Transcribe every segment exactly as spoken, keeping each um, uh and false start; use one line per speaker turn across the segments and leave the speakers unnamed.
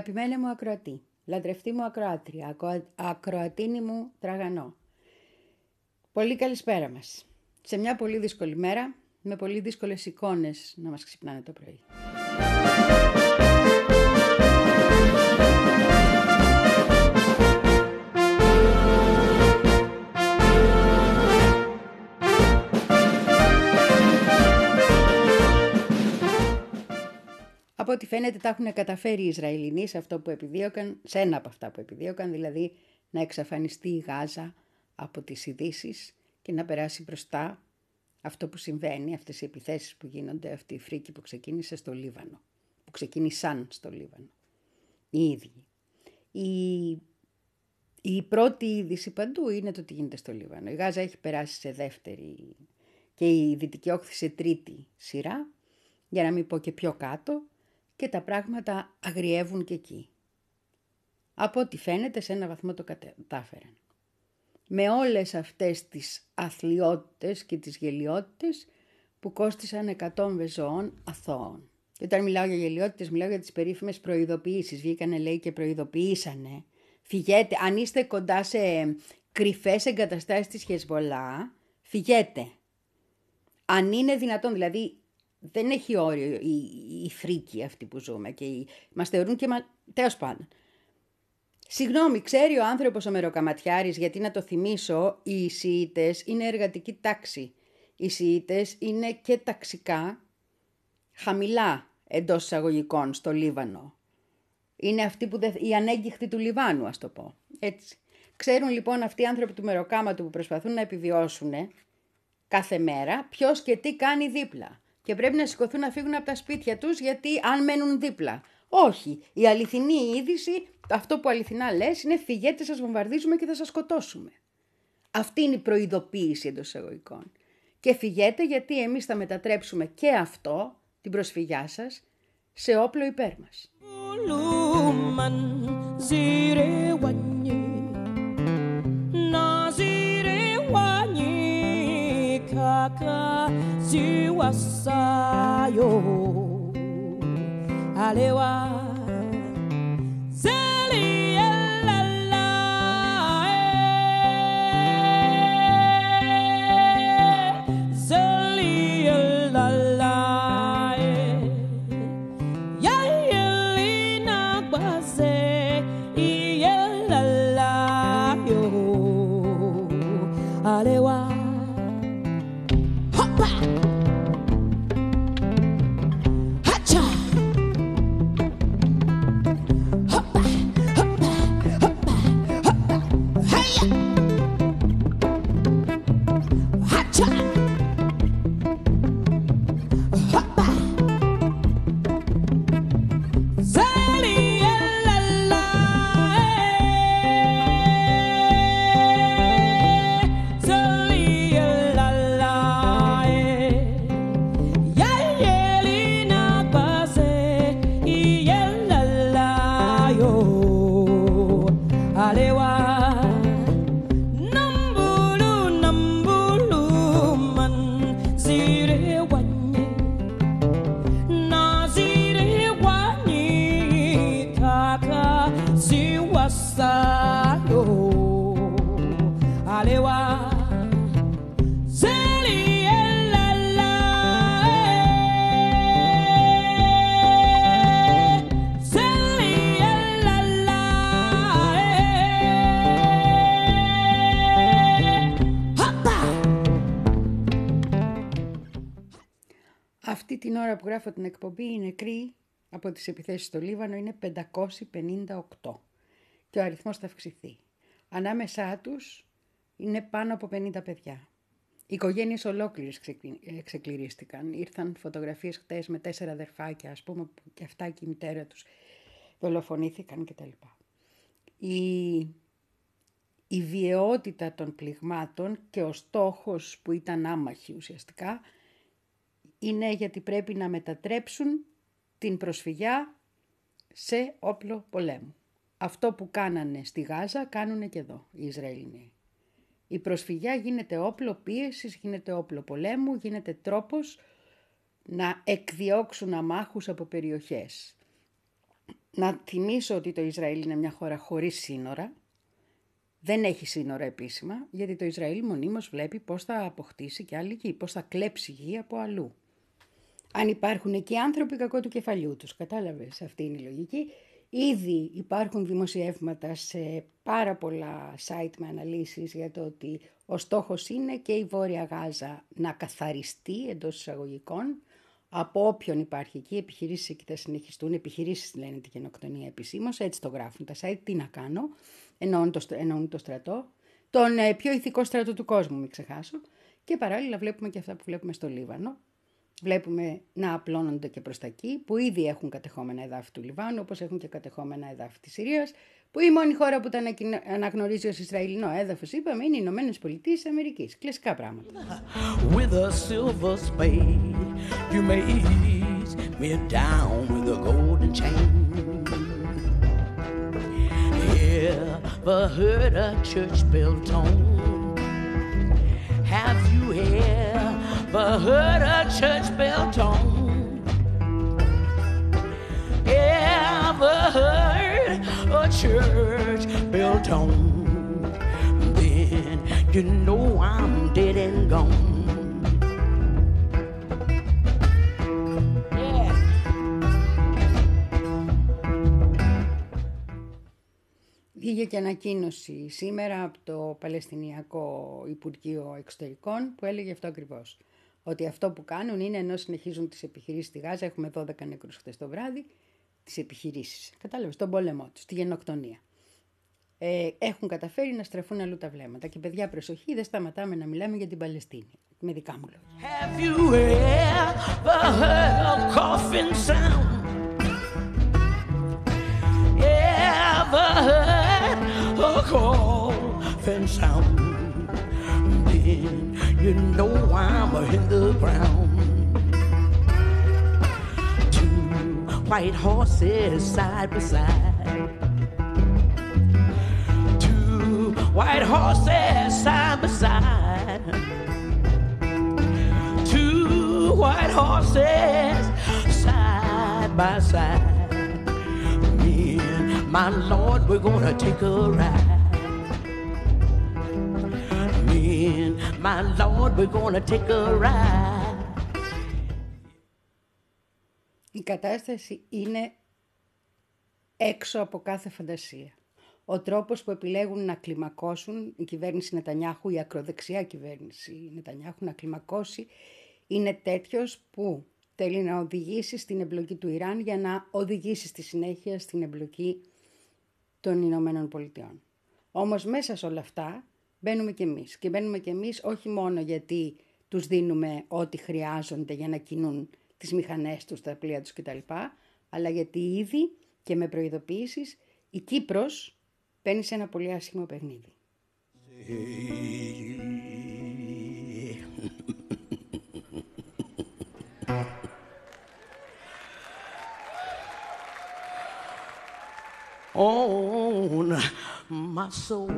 Αγαπημένε μου ακροατή, λατρευτή μου ακροάτρια, ακροατίνη μου τραγανό. Πολύ καλησπέρα μας. Σε μια πολύ δύσκολη μέρα, με πολύ δύσκολες εικόνες να μας ξυπνάνε το πρωί. Από ό,τι φαίνεται τα έχουν καταφέρει οι Ισραηλινοί σε αυτό που επιδίωκαν, σε ένα από αυτά που επιδίωκαν, δηλαδή να εξαφανιστεί η Γάζα από τις ειδήσεις και να περάσει μπροστά αυτό που συμβαίνει, αυτές οι επιθέσεις που γίνονται, αυτή η φρίκη που ξεκίνησε στο Λίβανο, που ξεκίνησαν στο Λίβανο, οι ίδιοι. Η, η πρώτη είδηση παντού είναι το τι γίνεται στο Λίβανο. Η Γάζα έχει περάσει σε δεύτερη και η Δυτική Όχθη σε τρίτη σειρά, για να μην πω και πιο κάτω, και τα πράγματα αγριεύουν και εκεί. Από ό,τι φαίνεται σε ένα βαθμό το κατάφεραν. Με όλες αυτές τις αθλιότητες και τις γελιότητες που κόστισαν εκατόμβες ζώων αθώων. Και όταν μιλάω για γελιότητες, μιλάω για τις περίφημες προειδοποιήσεις. Βγήκανε, λέει, και προειδοποιήσανε. Φυγέτε, αν είστε κοντά σε κρυφές εγκαταστάσεις της Χεσμολά, φυγέτε. Αν είναι δυνατόν, δηλαδή δεν έχει όριο η, η, η φρίκη αυτή που ζούμε και η, μας θεωρούν και μα... τέλος πάντων. Συγγνώμη, ξέρει ο άνθρωπος ο μεροκαματιάρης, γιατί να το θυμίσω, οι Σιήτες είναι εργατική τάξη. Οι Σιήτες είναι και ταξικά χαμηλά εντός εισαγωγικών στο Λίβανο. Είναι αυτοί που δεν... οι ανέγκυχτοι του Λιβάνου, ας το πω. Έτσι. Ξέρουν λοιπόν αυτοί οι άνθρωποι του μεροκάματου που προσπαθούν να επιβιώσουν κάθε μέρα ποιος και τι κάνει δίπλα. Και πρέπει να σηκωθούν να φύγουν από τα σπίτια τους, γιατί αν μένουν δίπλα. Όχι, η αληθινή είδηση, αυτό που αληθινά λες, είναι φυγέτε, σας βομβαρδίζουμε και θα σας σκοτώσουμε. Αυτή είναι η προειδοποίηση εντός εισαγωγικών. Και φυγέτε, γιατί εμείς θα μετατρέψουμε και αυτό, την προσφυγιά σας, σε όπλο υπέρ μας.
Ziwasayo alewa zeli elala zeli elala ya elina baze elala yo alewa
Αυτή την ώρα που γράφω την εκπομπή, οι νεκροί από τις επιθέσεις στο Λίβανο είναι πεντακόσιοι πενήντα οκτώ και ο αριθμός θα αυξηθεί. Ανάμεσά τους είναι πάνω από πενήντα παιδιά. Οι οικογένειες ολόκληρες ξεκληρίστηκαν. Ήρθαν φωτογραφίες χτες με τέσσερα αδερφάκια, ας πούμε, και αυτά και η μητέρα τους δολοφονήθηκαν κτλ. Η, η βιαιότητα των πληγμάτων και ο στόχος που ήταν άμαχοι ουσιαστικά είναι γιατί πρέπει να μετατρέψουν την προσφυγιά σε όπλο πολέμου. Αυτό που κάνανε στη Γάζα κάνουνε και εδώ οι Ισραηλινοί. Η προσφυγιά γίνεται όπλο πίεσης, γίνεται όπλο πολέμου, γίνεται τρόπος να εκδιώξουν αμάχους από περιοχές. Να θυμίσω ότι το Ισραήλ είναι μια χώρα χωρίς σύνορα. Δεν έχει σύνορα επίσημα, γιατί το Ισραήλ μονίμως βλέπει πώς θα αποκτήσει και άλλη γη, πώς θα κλέψει γη από αλλού. Αν υπάρχουν εκεί άνθρωποι, κακό του κεφαλιού τους. Κατάλαβες, αυτή είναι η λογική. Ήδη υπάρχουν δημοσιεύματα σε πάρα πολλά site με αναλύσεις για το ότι ο στόχος είναι και η Βόρεια Γάζα να καθαριστεί εντός εισαγωγικών από όποιον υπάρχει εκεί. Οι επιχειρήσεις εκεί θα συνεχιστούν. Επιχειρήσεις λένε τη γενοκτονία επισήμως, έτσι το γράφουν τα site. Τι να κάνω, εννοούν το, εννοούν το στρατό, τον ε, πιο ηθικό στρατό του κόσμου, μην ξεχάσω. Και παράλληλα βλέπουμε και αυτά που βλέπουμε στο Λίβανο. Βλέπουμε να απλώνονται και προς τα εκεί, που ήδη έχουν κατεχόμενα εδάφη του Λιβάνου, όπως έχουν και κατεχόμενα εδάφη της Συρίας, που η μόνη χώρα που τα αναγνωρίζει ως Ισραηλινό έδαφος, είπαμε, είναι οι Ηνωμένες Πολιτείες Αμερικής. Κλασικά πράγματα.
With a silver spade, you may ease me down with a golden chain. Ever heard a church bell tone? Have you ever heard a church bell tone? Ever heard a church bell tone? Then you know I'm dead and gone. Yeah.
Βγήκε και ανακοίνωση σήμερα από το Παλαιστινιακό Υπουργείο Εξωτερικών που έλεγε αυτό ακριβώς. Ότι αυτό που κάνουν είναι, ενώ συνεχίζουν τις επιχειρήσεις στη Γάζα, έχουμε δώδεκα νεκρούς χτες το βράδυ, τις επιχειρήσεις, κατάλαβες, τον πόλεμό τους, τη γενοκτονία. Ε, έχουν καταφέρει να στραφούν αλλού τα βλέμματα. Και παιδιά, προσοχή, δεν σταματάμε να μιλάμε για την Παλαιστίνη. Με δικά μου λόγια.
Have you ever heard a coffin sound? Ever heard a coffin sound? Then you know I'm in the ground. Two white horses side by side. Two white horses side by side. Two white horses side by side. Me and my Lord, we're gonna take a ride. Me and my Lord, we're gonna take a ride.
Η κατάσταση είναι έξω από κάθε φαντασία. Ο τρόπος που επιλέγουν να κλιμακώσουν η κυβέρνηση Νετανιάχου, η ακροδεξιά κυβέρνηση Νετανιάχου να κλιμακώσει, είναι τέτοιος που θέλει να οδηγήσει στην εμπλοκή του Ιράν για να οδηγήσει στη συνέχεια στην εμπλοκή των Ηνωμένων Πολιτειών. Όμως μέσα σε όλα αυτά μπαίνουμε κι εμείς. Και μπαίνουμε κι εμείς όχι μόνο γιατί τους δίνουμε ό,τι χρειάζονται για να κινούν τις μηχανές τους, τα πλοία τους κτλ. Αλλά γιατί ήδη και με προειδοποιήσεις η Κύπρος μπαίνει σε ένα πολύ άσχημο παιχνίδι.
On my soul.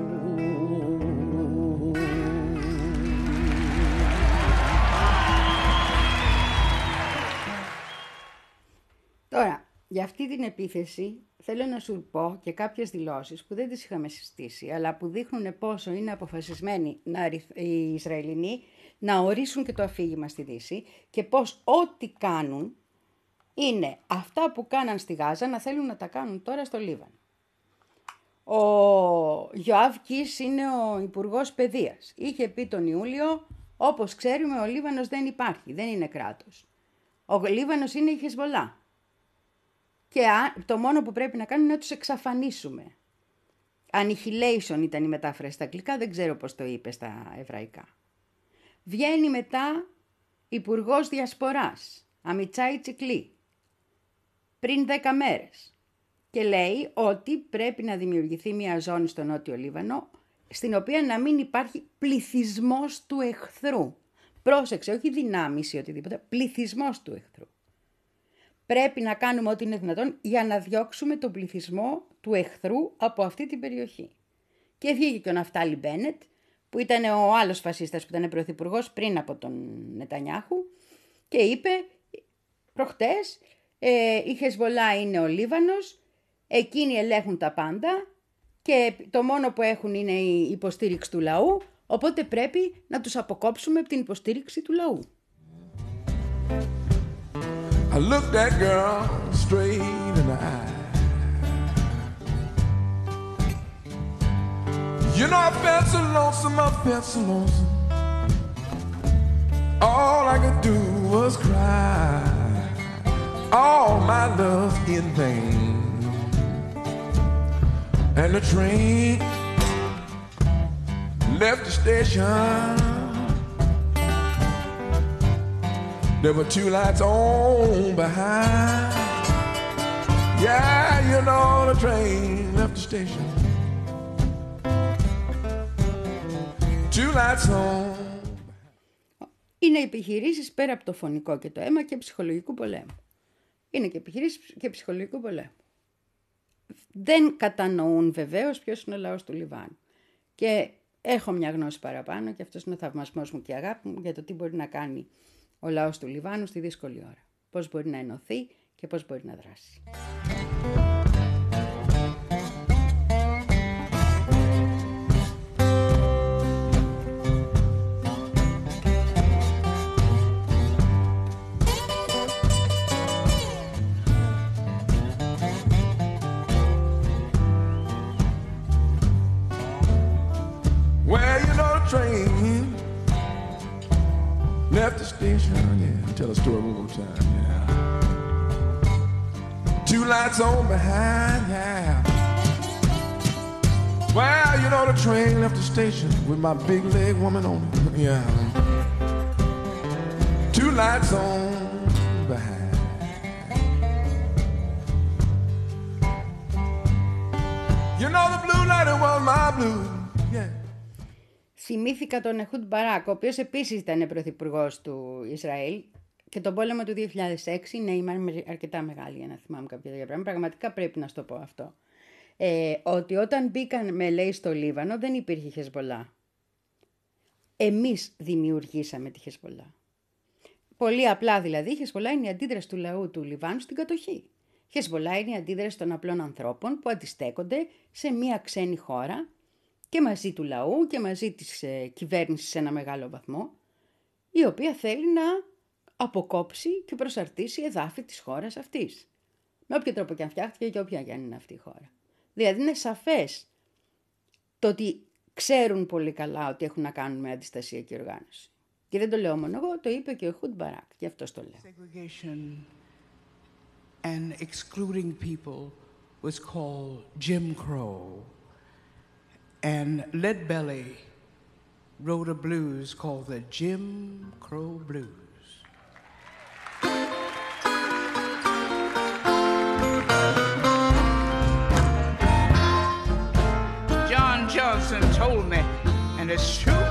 Τώρα, για αυτή την επίθεση θέλω να σου πω και κάποιες δηλώσεις που δεν τις είχαμε συστήσει, αλλά που δείχνουν πόσο είναι αποφασισμένοι να, οι Ισραηλινοί να ορίσουν και το αφήγημα στη Δύση και πώς ό,τι κάνουν είναι αυτά που κάναν στη Γάζα να θέλουν να τα κάνουν τώρα στο Λίβανο. Ο Γιωάβ Κις είναι ο Υπουργός Παιδείας. Είχε πει τον Ιούλιο, όπως ξέρουμε ο Λίβανος δεν υπάρχει, δεν είναι κράτος. Ο Λίβανος είναι η Χεσβολά. Και το μόνο που πρέπει να κάνουμε είναι να τους εξαφανίσουμε. Annihilation ήταν η μετάφραση στα αγγλικά, δεν ξέρω πώς το είπε στα εβραϊκά. Βγαίνει μετά Υπουργός Διασποράς, Αμιτσάι Τσικλή, πριν δέκα μέρες. Και λέει ότι πρέπει να δημιουργηθεί μια ζώνη στο Νότιο Λίβανο, στην οποία να μην υπάρχει πληθυσμός του εχθρού. Πρόσεξε, όχι δυνάμεις ή οτιδήποτε, πληθυσμός του εχθρού. Πρέπει να κάνουμε ό,τι είναι δυνατόν για να διώξουμε τον πληθυσμό του εχθρού από αυτή την περιοχή. Και βγήκε και ο Ναφτάλι Μπένετ, που ήταν ο άλλος φασίστας που ήταν πρωθυπουργός πριν από τον Νετανιάχου, και είπε προχτές, ε, η Χεσβολά είναι ο Λίβανος Εκείνοι ελέγχουν τα πάντα και το μόνο που έχουν είναι η υποστήριξη του λαού, οπότε πρέπει να τους αποκόψουμε από την υποστήριξη του λαού.
I looked that girl straight in the eye. You know, I felt so lonesome, I felt so lonesome. All I could do was cry. All my love in vain. And the train left the station. There were two lights on behind. Yeah, you know, the train left the station. Two lights on.
Είναι επιχειρήσεις πέρα από το φωνικό και το αίμα και ψυχολογικού πολέμου. Είναι και επιχειρήσεις και ψυχολογικού πολέμου. Δεν κατανοούν βεβαίως ποιος είναι ο λαός του Λιβάνου. Και έχω μια γνώση παραπάνω και αυτός είναι ο θαυμασμός μου και η αγάπη μου για το τι μπορεί να κάνει ο λαός του Λιβάνου στη δύσκολη ώρα. Πώς μπορεί να ενωθεί και πώς μπορεί να δράσει.
Well, you know the train left the station. Yeah, tell a story one more time. Yeah. Two lights on behind. Yeah. Well, you know the train left the station with my big leg woman on it. Yeah. Two lights on behind. You know the blue light, it was my blue. Yeah.
Θυμήθηκα τον Εχούντ Μπαράκ, ο οποίος επίσης ήταν πρωθυπουργός του Ισραήλ και τον πόλεμο του δύο χιλιάδες έξι. Ναι, είμαι αρκετά μεγάλη για να θυμάμαι κάποια τέτοια πράγματα. Πραγματικά πρέπει να στο πω αυτό. Ε, ότι όταν μπήκαν με λέει στο Λίβανο δεν υπήρχε Χεσμολά. Εμείς δημιουργήσαμε τη Χεσμολά. Πολύ απλά δηλαδή, η Χεσμολά είναι η αντίδραση του λαού του Λιβάνου στην κατοχή. Η Χεσμολά είναι η αντίδραση των απλών ανθρώπων που αντιστέκονται σε μια ξένη χώρα και μαζί του λαού και μαζί της ε, κυβέρνησης σε ένα μεγάλο βαθμό, η οποία θέλει να αποκόψει και προσαρτήσει εδάφη της χώρας αυτής. Με όποιο τρόπο και αν φτιάχτηκε και όποια και αν είναι αυτή η χώρα. Δηλαδή είναι σαφές το ότι ξέρουν πολύ καλά ότι έχουν να κάνουν με αντιστασιακή οργάνωση. Και δεν το λέω μόνο εγώ, το είπε και ο Εχούντ Μπαράκ και αυτό το λέω.
Segregation and excluding people was called Jim Crow. And Leadbelly wrote a blues called the Jim Crow Blues. John Johnson told me, and it's true,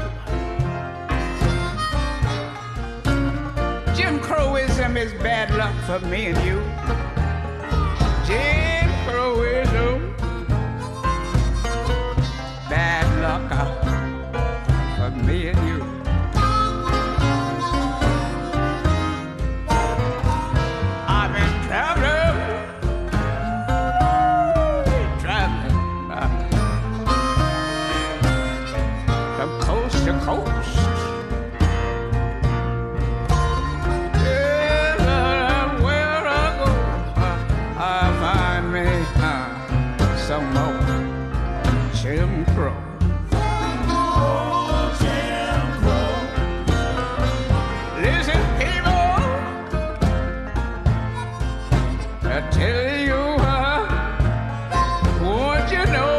Jim Crowism is bad luck for me and you. Jim Crowism, bad luck uh, for me and you. I've been traveling, traveling uh, from coast to coast. Yeah, where I go, uh, I find me uh, some more Jim Crow. Oh, Jim Crow. Listen, people, I tell you, uh, won't you know?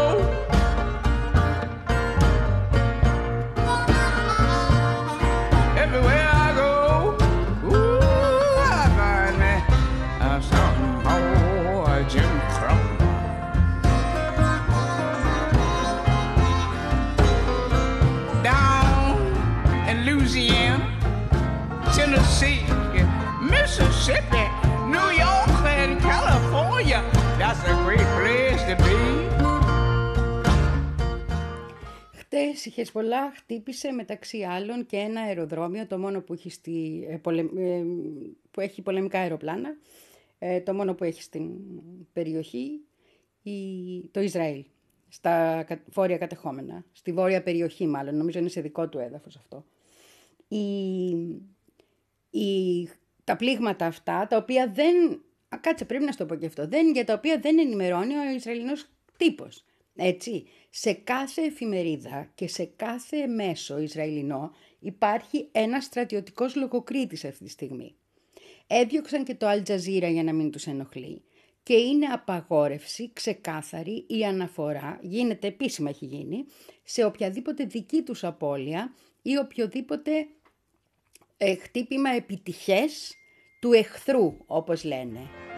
Everywhere I go, ooh, I find me uh, some more Jim Crow. Louisiana, Tennessee, Mississippi, New York, and California. That's a great place to be.
Χτες η Χεσμολά χτύπησε μεταξύ άλλων και ένα αεροδρόμιο, το μόνο που έχει, στη, ε, πολε, ε, που έχει πολεμικά αεροπλάνα, ε, το μόνο που έχει στην περιοχή, η, το Ισραήλ, στα βόρεια κατεχόμενα, στη βόρεια περιοχή μάλλον, νομίζω είναι σε δικό του έδαφος αυτό. Η, η, τα πλήγματα αυτά, τα οποία δεν, α, κάτσε πρέπει να στο πω και αυτό, δεν, για τα οποία δεν ενημερώνει ο Ισραηλινός τύπος. Έτσι, σε κάθε εφημερίδα και σε κάθε μέσο Ισραηλινό υπάρχει ένας στρατιωτικός λογοκρίτης αυτή τη στιγμή. Έδιωξαν και το Al Jazeera για να μην τους ενοχλεί και είναι απαγόρευση ξεκάθαρη η αναφορά, γίνεται επίσημα έχει γίνει, σε οποιαδήποτε δική τους απώλεια ή οποιοδήποτε ε, χτύπημα επιτυχές του εχθρού, όπως λένε.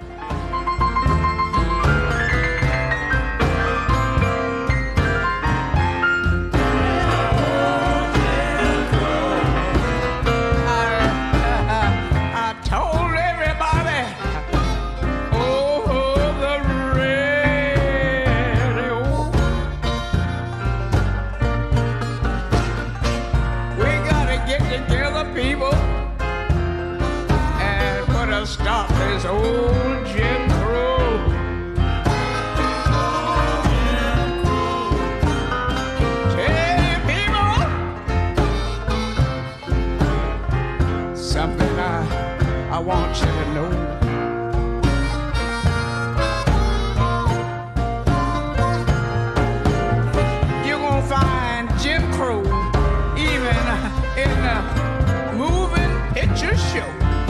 Stop this old Jim Crow. Tell you people something I, I want you to know. You're gonna find Jim Crow even in the moving picture show.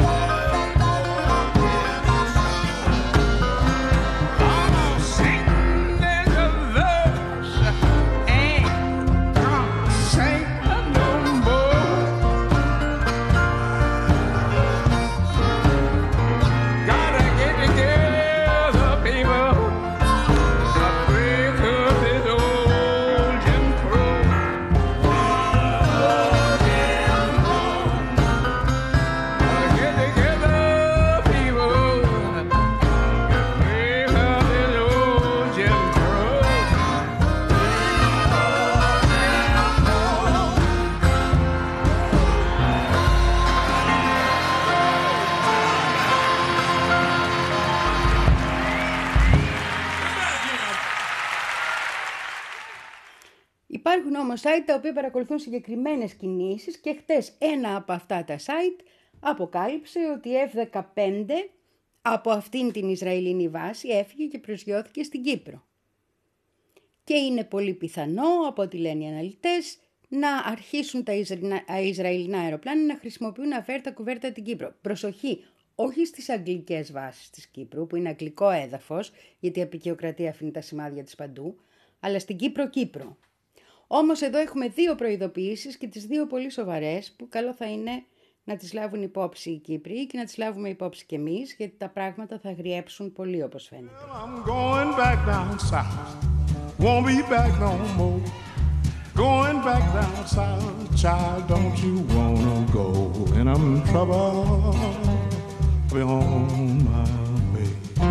Υπάρχουν όμως site τα οποία παρακολουθούν συγκεκριμένες κινήσεις και χτες ένα από αυτά τα site αποκάλυψε ότι η εφ δεκαπέντε από αυτήν την Ισραηλινή βάση έφυγε και προσγειώθηκε στην Κύπρο. Και είναι πολύ πιθανό, από ό,τι λένε οι αναλυτές, να αρχίσουν τα Ισραηλινά αεροπλάνα να χρησιμοποιούν αβέρτα κουβέρτα την Κύπρο. Προσοχή, όχι στις αγγλικές βάσεις της Κύπρου, που είναι αγγλικό έδαφος, γιατί η αποικιοκρατία αφήνει τα σημάδια της παντού, αλλά στην Κύπρο-Κύπρο. Όμως εδώ έχουμε δύο προειδοποιήσεις και τις δύο πολύ σοβαρές, που καλό θα είναι να τις λάβουν υπόψη οι Κύπροι και να τις λάβουμε υπόψη και εμείς, γιατί τα πράγματα θα γριέψουν πολύ όπως φαίνεται.
I'm going back down south, won't be back no more. Going back down south, child, don't you wanna go? And I'm in trouble, be on my way.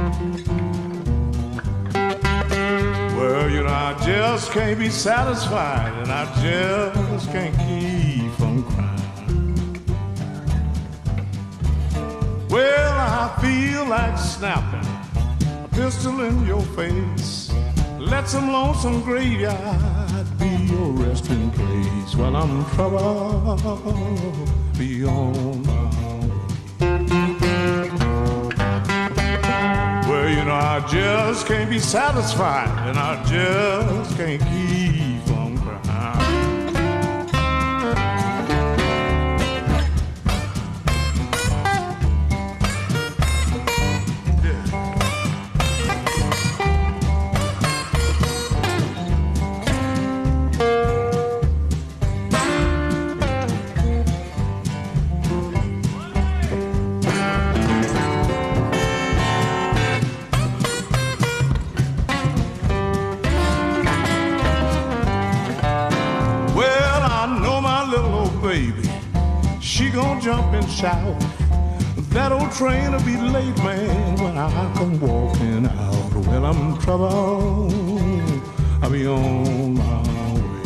Well, you know, I just can't be satisfied, and I just can't keep from crying. Well, I feel like snapping a pistol in your face. Let some lonesome graveyard be your resting place. While I'm in trouble, be on my way. Well, you know, I just can't be satisfied, and I just can't keep from crying. Jump and shout. That old train will be late, man, when I come walking out. Well, I'm in trouble, I'll be on my way.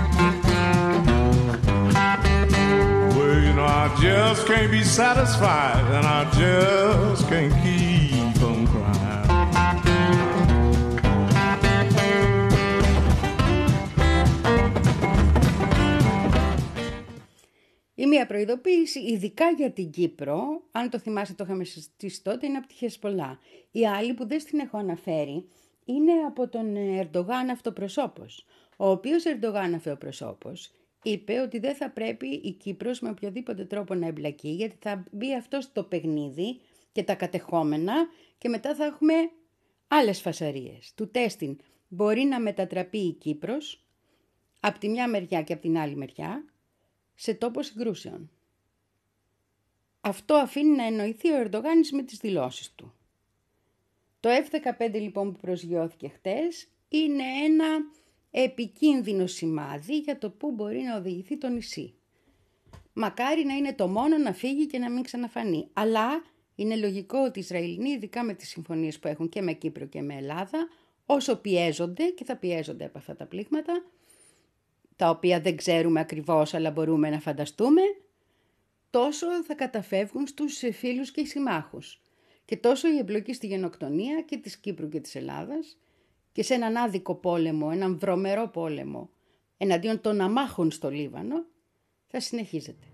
Well, you know, I just can't be satisfied, and I just can't keep from crying.
Η μία προειδοποίηση, ειδικά για την Κύπρο, αν το θυμάστε το είχαμε συζητήσει τότε, είναι από τη Χεσπολά. Η άλλη που δεν στην έχω αναφέρει είναι από τον Ερντογάν αυτοπροσώπος, ο οποίος Ερντογάν αυτοπροσώπος είπε ότι δεν θα πρέπει η Κύπρος με οποιοδήποτε τρόπο να εμπλακεί, γιατί θα μπει αυτό στο παιχνίδι και τα κατεχόμενα και μετά θα έχουμε άλλες φασαρίες. Του τέστην μπορεί να μετατραπεί η Κύπρος από τη μια μεριά και από την άλλη μεριά σε τόπο συγκρούσεων. Αυτό αφήνει να εννοηθεί ο Ερντογάνης με τις δηλώσεις του. Το εφ δεκαπέντε λοιπόν που προσγειώθηκε χτες είναι ένα επικίνδυνο σημάδι για το πού μπορεί να οδηγηθεί το νησί. Μακάρι να είναι το μόνο να φύγει και να μην ξαναφανεί. Αλλά είναι λογικό ότι οι Ισραηλινοί, ειδικά με τις συμφωνίες που έχουν και με Κύπρο και με Ελλάδα, όσο πιέζονται και θα πιέζονται από αυτά τα πλήγματα, τα οποία δεν ξέρουμε ακριβώς αλλά μπορούμε να φανταστούμε, τόσο θα καταφεύγουν στους φίλους και συμμάχους. Και τόσο η εμπλοκή στη γενοκτονία και της Κύπρου και της Ελλάδας και σε έναν άδικο πόλεμο, έναν βρωμερό πόλεμο εναντίον των αμάχων στο Λίβανο θα συνεχίζεται.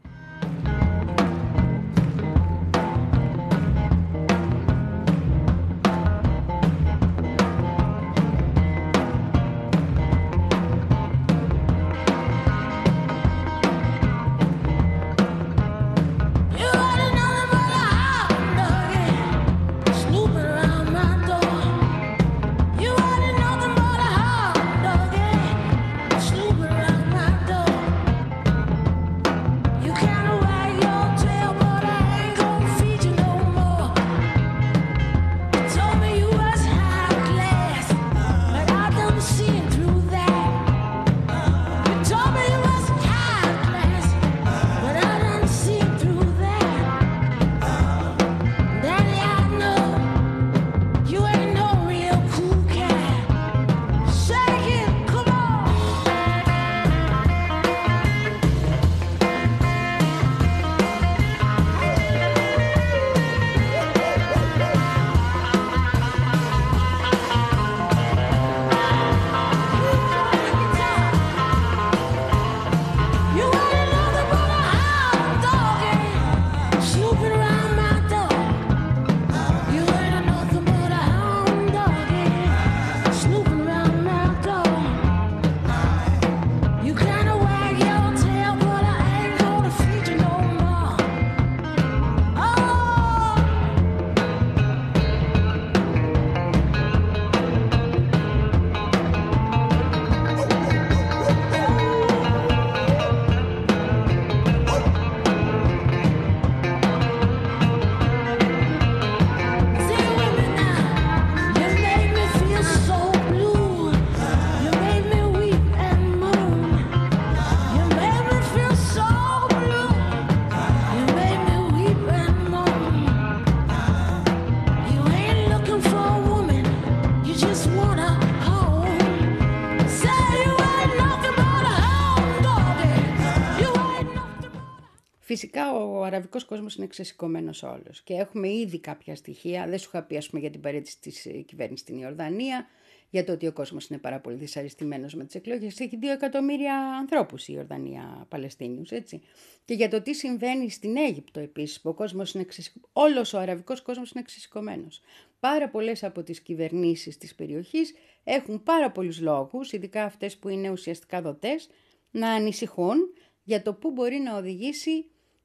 Φυσικά ο αραβικός κόσμος είναι ξεσηκωμένος όλος και έχουμε ήδη κάποια στοιχεία. Δεν σου είχα πει, ας πούμε, για την παρέτηση της κυβέρνησης στην Ιορδανία, για το ότι ο κόσμος είναι πάρα πολύ δυσαρεστημένος με τις εκλογές. Έχει δύο εκατομμύρια ανθρώπους η Ιορδανία Παλαιστίνιους, έτσι. Και για το τι συμβαίνει στην Αίγυπτο επίσης, που ο κόσμος είναι ξεσηκω... όλος ο αραβικός κόσμος είναι ξεσηκωμένος. Πάρα πολλές από τις κυβερνήσεις της περιοχής έχουν πάρα πολλούς λόγους, ειδικά αυτές που είναι ουσιαστικά δοτές, να ανησυχούν για το πού μπορεί να οδηγήσει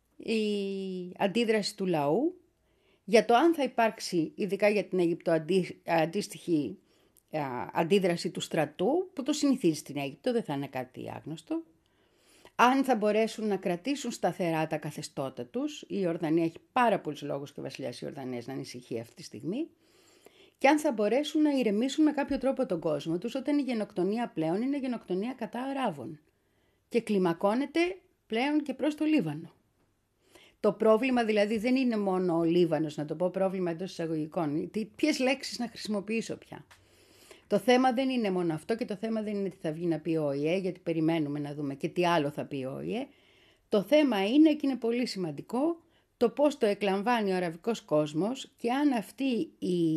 η αντίδραση του λαού, για το αν θα υπάρξει, ειδικά για την Αίγυπτο, αντί, αντίστοιχη α, αντίδραση του στρατού, που το συνηθίζει στην Αίγυπτο, δεν θα είναι κάτι άγνωστο. Αν θα μπορέσουν να κρατήσουν σταθερά τα καθεστώτα τους, η Ιορδανία έχει πάρα πολλούς λόγους και ο βασιλιάς Ιορδανίας να ανησυχεί αυτή τη στιγμή, και αν θα μπορέσουν να ηρεμήσουν με κάποιο τρόπο τον κόσμο τους, όταν η γενοκτονία πλέον είναι γενοκτονία κατά Αράβων και κλιμακώνεται πλέον και προς το Λίβανο. Το πρόβλημα δηλαδή δεν είναι μόνο ο Λίβανος, να το πω πρόβλημα εντός εισαγωγικών. Ποιες λέξεις να χρησιμοποιήσω πια. Το θέμα δεν είναι μόνο αυτό και το θέμα δεν είναι τι θα βγει να πει ο ΟΗΕ, γιατί περιμένουμε να δούμε και τι άλλο θα πει ο ΟΗΕ. Το θέμα είναι, και είναι πολύ σημαντικό, το πώς το εκλαμβάνει ο αραβικός κόσμος και αν αυτή η,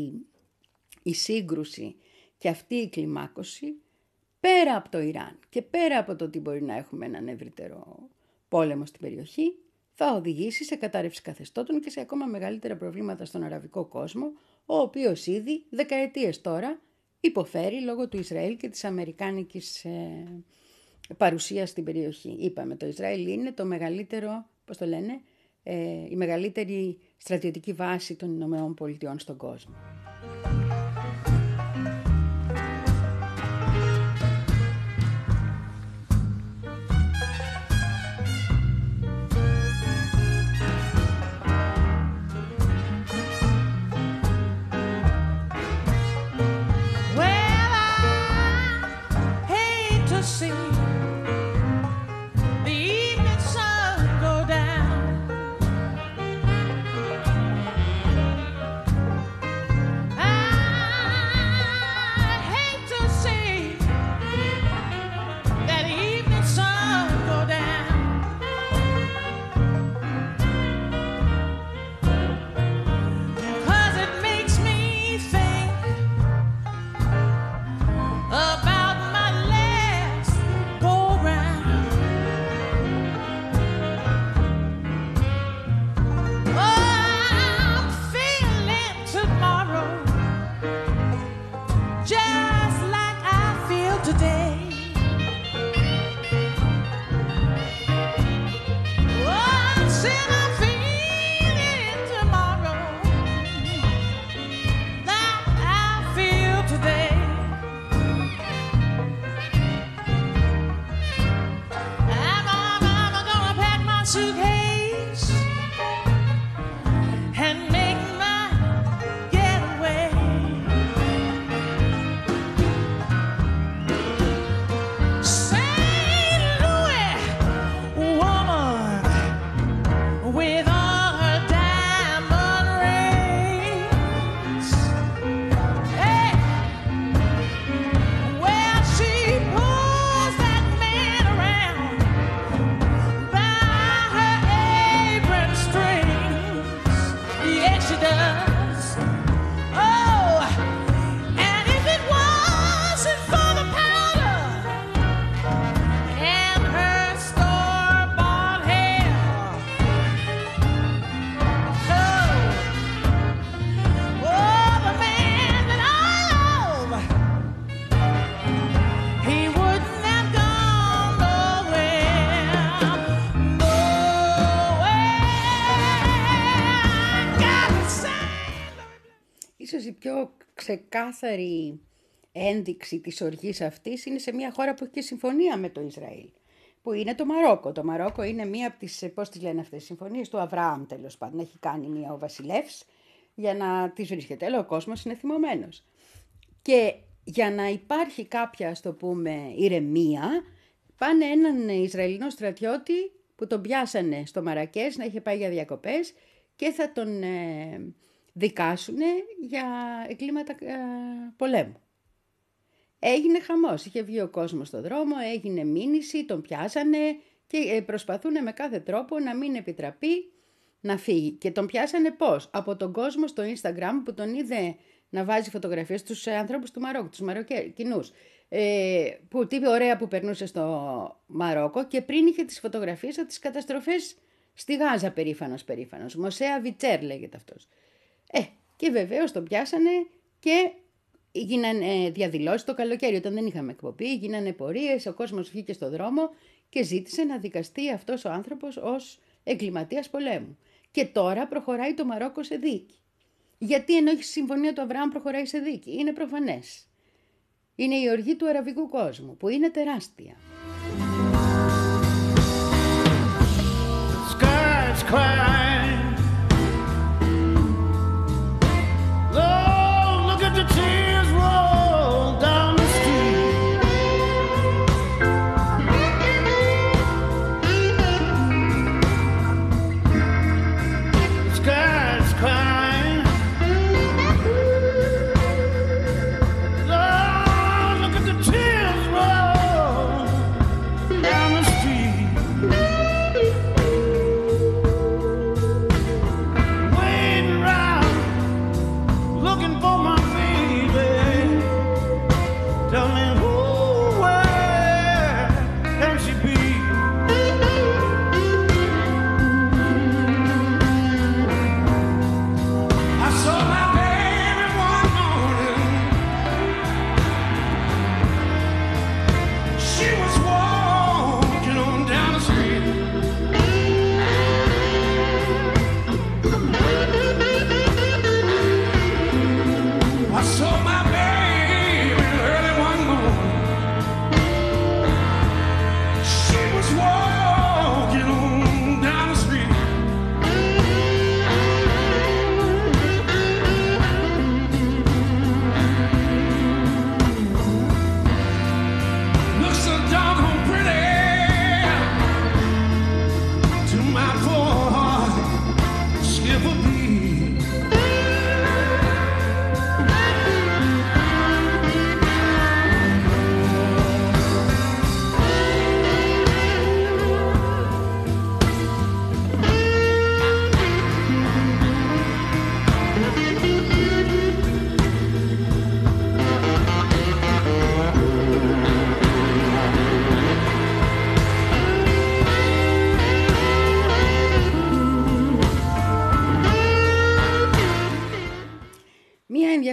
η σύγκρουση και αυτή η κλιμάκωση, πέρα από το Ιράν και πέρα από το ότι μπορεί να έχουμε έναν ευρύτερο πόλεμο στην περιοχή θα οδηγήσει σε κατάρρευση καθεστώτων και σε ακόμα μεγαλύτερα προβλήματα στον αραβικό κόσμο, ο οποίος ήδη δεκαετίες τώρα υποφέρει λόγω του Ισραήλ και της αμερικάνικης ε, παρουσίας στην περιοχή. Είπαμε, το Ισραήλ είναι το μεγαλύτερο, πώς το λένε, ε, η μεγαλύτερη στρατιωτική βάση των Ηνωμένων Πολιτειών στον κόσμο. Ίσως η πιο ξεκάθαρη ένδειξη της οργής αυτής είναι σε μια χώρα που έχει και συμφωνία με το Ισραήλ, που είναι το Μαρόκο. Το Μαρόκο είναι μία από τις, πώς τις λένε αυτές, συμφωνίες του Αβραάμ, τέλος πάντων. Έχει κάνει μία ο βασιλεύς για να τις βρίσκεται, αλλά ο κόσμος είναι θυμωμένος. Και για να υπάρχει κάποια, ας το πούμε, ηρεμία, πάνε έναν Ισραηλινό στρατιώτη που τον πιάσανε στο Μαρακές να είχε πάει για διακοπές και θα τον ε, δικάσουν για εγκλήματα ε, πολέμου. Έγινε χαμός, είχε βγει ο κόσμος στον δρόμο, έγινε μήνυση, τον πιάσανε και προσπαθούν με κάθε τρόπο να μην επιτραπεί να φύγει. Και τον πιάσανε πώς? Από τον κόσμο στο Instagram που τον είδε να βάζει φωτογραφίες στους ανθρώπους του Μαρόκου, τους Μαροκινούς. Ε, που τι ωραία που περνούσε στο Μαρόκο και πριν είχε τις φωτογραφίες από τις καταστροφές στη Γάζα, περήφανος, περήφανος. Μοσέα Βιτσέρ λέγεται αυτός. Ε, και βεβαίως τον πιάσανε και γίνανε διαδηλώσεις το καλοκαίρι όταν δεν είχαμε εκπομπή, γίνανε πορείες, ο κόσμος βγήκε στο δρόμο και ζήτησε να δικαστεί αυτός ο άνθρωπος ως εγκληματίας πολέμου. Και τώρα προχωράει το Μαρόκο σε δίκη. Γιατί ενώ έχει συμφωνία του Αβραάμ προχωράει σε δίκη? Είναι προφανές. Είναι η οργή του αραβικού κόσμου που είναι τεράστια.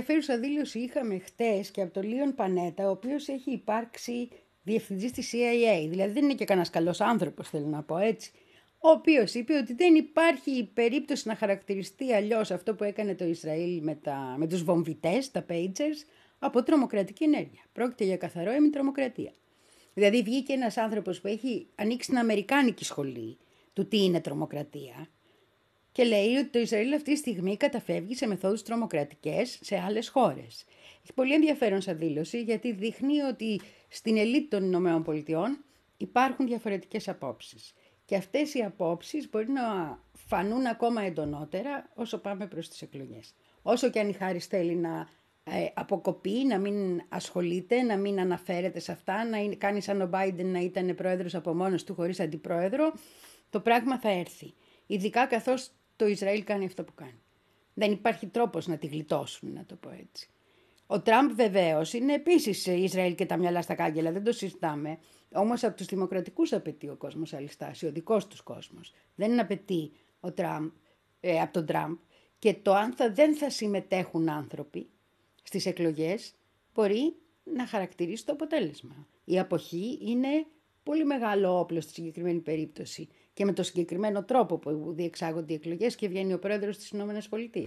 ενδιαφέρουσα δήλωση είχαμε χτες και από τον Λίον Πανέτα, ο οποίος έχει υπάρξει διευθυντής της σι άι έι, δηλαδή δεν είναι και κανένας καλός άνθρωπος, θέλω να πω έτσι, ο οποίος είπε ότι δεν υπάρχει περίπτωση να χαρακτηριστεί αλλιώς αυτό που έκανε το Ισραήλ με, τα, με τους βομβιτές, τα pagers, από τρομοκρατική ενέργεια. Πρόκειται για καθαρό εμιτρομοκρατία. Δηλαδή βγήκε ένας άνθρωπος που έχει ανοίξει την αμερικάνικη σχολή του τι είναι τρομοκρατία και λέει ότι το Ισραήλ αυτή τη στιγμή καταφεύγει σε μεθόδους τρομοκρατικές σε άλλες χώρες. Έχει πολύ ενδιαφέρον σαν δήλωση γιατί δείχνει ότι στην ελίτ των ΗΠΑ υπάρχουν διαφορετικές απόψεις. Και αυτές οι απόψεις μπορεί να φανούν ακόμα εντονότερα όσο πάμε προς τις εκλογές. Όσο και αν η Χάρις θέλει να ε, αποκοπεί, να μην ασχολείται, να μην αναφέρεται σε αυτά, να είναι, κάνει σαν ο Biden να ήταν πρόεδρος από μόνος του χωρίς αντιπρόεδρο, το πράγμα θα έρθει. Ειδικά καθώς το Ισραήλ κάνει αυτό που κάνει. Δεν υπάρχει τρόπος να τη γλιτώσουν, να το πω έτσι. Ο Τραμπ βεβαίως είναι επίσης Ισραήλ και τα μυαλά στα κάγκελα, δεν το συζητάμε. Όμως από τους δημοκρατικούς απαιτεί ο κόσμος άλλη στάση, ο δικός τους κόσμος. Δεν απαιτεί ο Τραμπ, ε, από τον Τραμπ. Και το αν θα, δεν θα συμμετέχουν άνθρωποι στις εκλογές μπορεί να χαρακτηρίσει το αποτέλεσμα. Η αποχή είναι πολύ μεγάλο όπλο στη συγκεκριμένη περίπτωση και με το συγκεκριμένο τρόπο που διεξάγονται οι εκλογές και βγαίνει ο πρόεδρος της ΗΠΑ.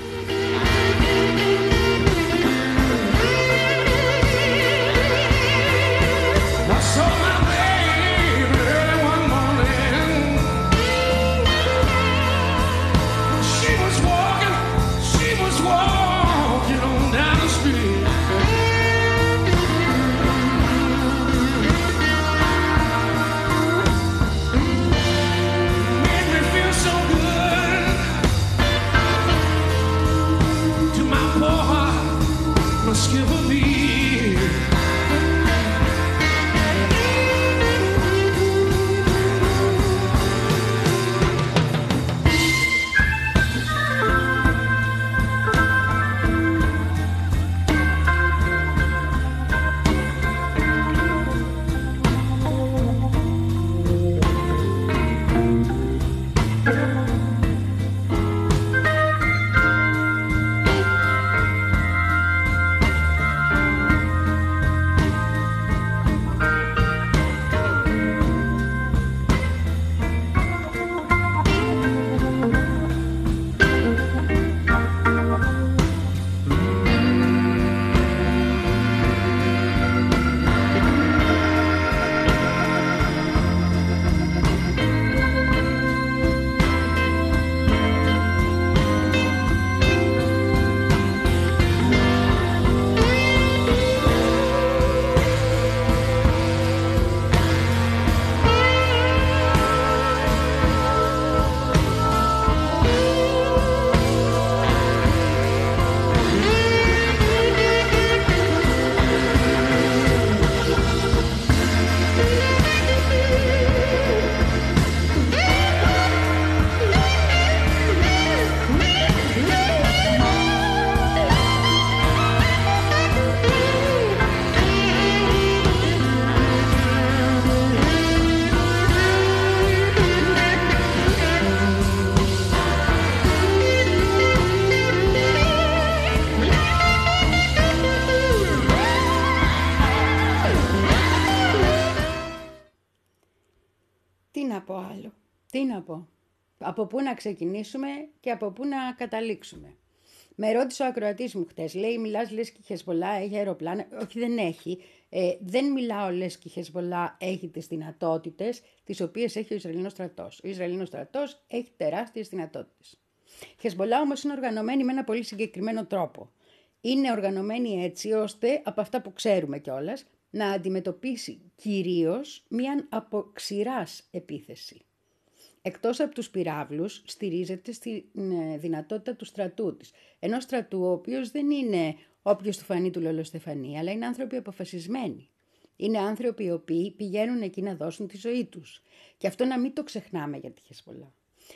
Τι να πω άλλο, τι να πω, από πού να ξεκινήσουμε και από πού να καταλήξουμε. Με ρώτησε ο ακροατής μου χτες, λέει μιλάς λες και η Χεσβολά έχει αεροπλάνα, όχι δεν έχει, ε, δεν μιλάω λες και η Χεσβολά έχει τις δυνατότητες τις οποίες έχει ο Ισραηλινός στρατός. Ο Ισραηλινός στρατός έχει τεράστιες δυνατότητες. Η Χεσβολά όμως είναι οργανωμένη με ένα πολύ συγκεκριμένο τρόπο. Είναι οργανωμένη έτσι ώστε από αυτά που ξέρουμε κιόλας να αντιμετωπίσει κυρίως μια από ξηράς επίθεση. Εκτός από τους πυράβλους στηρίζεται στη δυνατότητα του στρατού της. Ενός στρατού ο οποίος δεν είναι όποιος του φανεί του λολοστεφανή, αλλά είναι άνθρωποι αποφασισμένοι. Είναι άνθρωποι οι οποίοι πηγαίνουν εκεί να δώσουν τη ζωή τους. Και αυτό να μην το ξεχνάμε για τη Χεσβολά.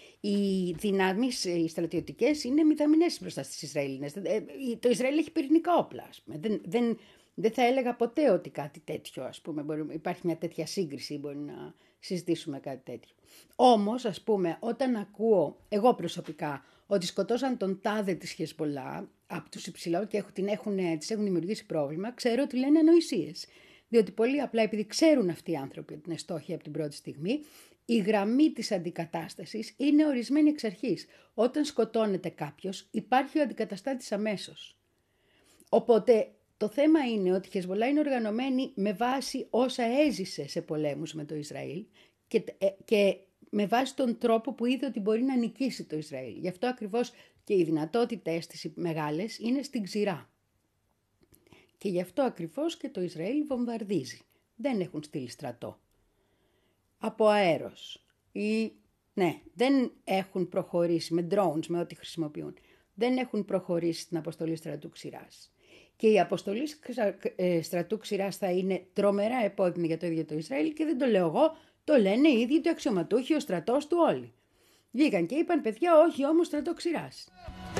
Οι δυνάμεις οι στρατιωτικές είναι μηδαμινές μπροστά στις Ισραηλινές. Το Ισραήλ έχει πυρηνικά όπλα, ας πούμε. Δεν, δεν, δεν θα έλεγα ποτέ ότι κάτι τέτοιο, ας πούμε, μπορεί, υπάρχει μια τέτοια σύγκριση, μπορεί να συζητήσουμε κάτι τέτοιο. Όμως, ας πούμε, όταν ακούω εγώ προσωπικά ότι σκοτώσαν τον τάδε της Χεσβολά, από τους υψηλό και έχουν, την έχουν, τις έχουν δημιουργήσει πρόβλημα, ξέρω ότι λένε ανοησίες. Διότι πολύ απλά, επειδή ξέρουν αυτοί οι άνθρωποι ότι είναι στόχοι από την πρώτη στιγμή, η γραμμή της αντικατάστασης είναι ορισμένη εξ αρχής. Όταν σκοτώνεται κάποιος, υπάρχει ο αντικαταστάτης αμέσως. Οπότε το θέμα είναι ότι η Χεσμολά είναι οργανωμένη με βάση όσα έζησε σε πολέμους με το Ισραήλ και, και με βάση τον τρόπο που είδε ότι μπορεί να νικήσει το Ισραήλ. Γι' αυτό ακριβώς και οι δυνατότητες της μεγάλες είναι στην ξηρά. Και γι' αυτό ακριβώς και το Ισραήλ βομβαρδίζει. Δεν έχουν στείλει στρατό. Από αέρος. Ή, ναι, δεν έχουν προχωρήσει με drones, με ό,τι χρησιμοποιούν. Δεν έχουν προχωρήσει στην αποστολή στρατού ξηράς. Και η αποστολή στρατού ξηράς θα είναι τρομερά επώδυνη για το ίδιο το Ισραήλ και δεν το λέω εγώ, το λένε οι ίδιοι του αξιωματούχοι, ο στρατός του όλοι. Βγήκαν και είπαν, παιδιά, όχι όμως στρατό ξηράς.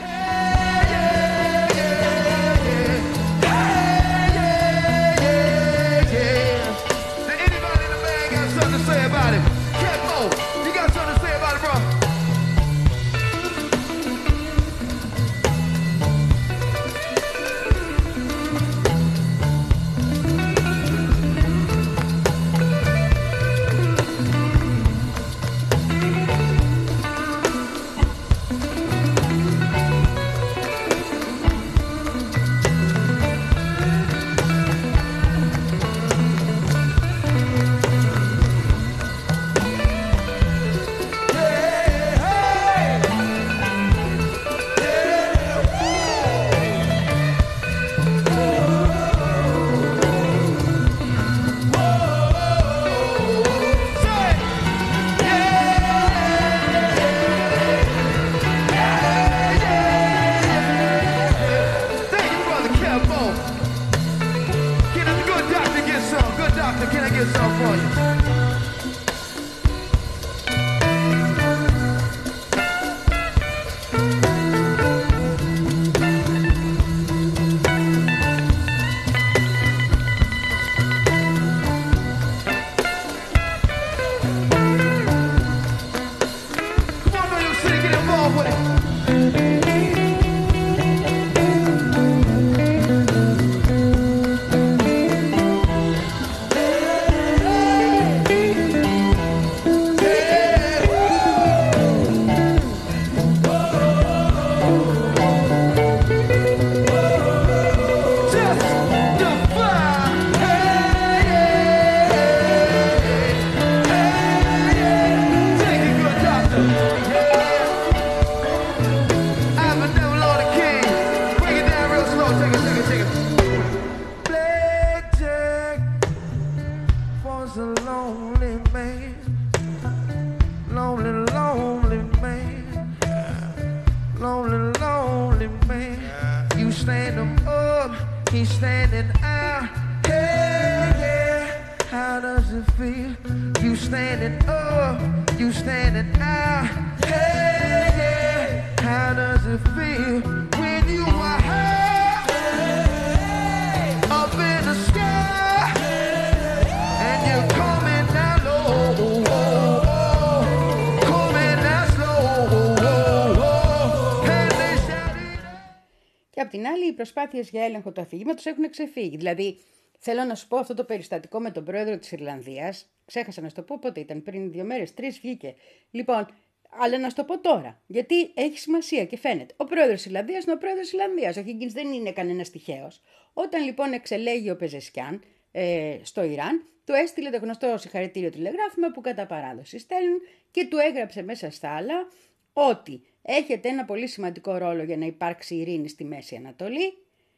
Απ' την άλλη, οι προσπάθειες για έλεγχο του αφηγήματος έχουν ξεφύγει. Δηλαδή, θέλω να σου πω αυτό το περιστατικό με τον πρόεδρο της Ιρλανδίας. Ξέχασα να σου το πω πότε ήταν, πριν δύο μέρες, τρεις βγήκε. Λοιπόν, αλλά να σου το πω τώρα, γιατί έχει σημασία και φαίνεται. Ο πρόεδρος της Ιρλανδίας είναι ο πρόεδρος της Ιρλανδίας. Ο Higgins δεν είναι κανένας τυχαίος. Όταν λοιπόν εξελέγει ο Πεζεσκιάν ε, στο Ιράν, του έστειλε το γνωστό συγχαρητήριο τηλεγράφημα που κατά παράδοση στέλνουν και του έγραψε μέσα στα άλλα ότι έχετε ένα πολύ σημαντικό ρόλο για να υπάρξει ειρήνη στη Μέση Ανατολή,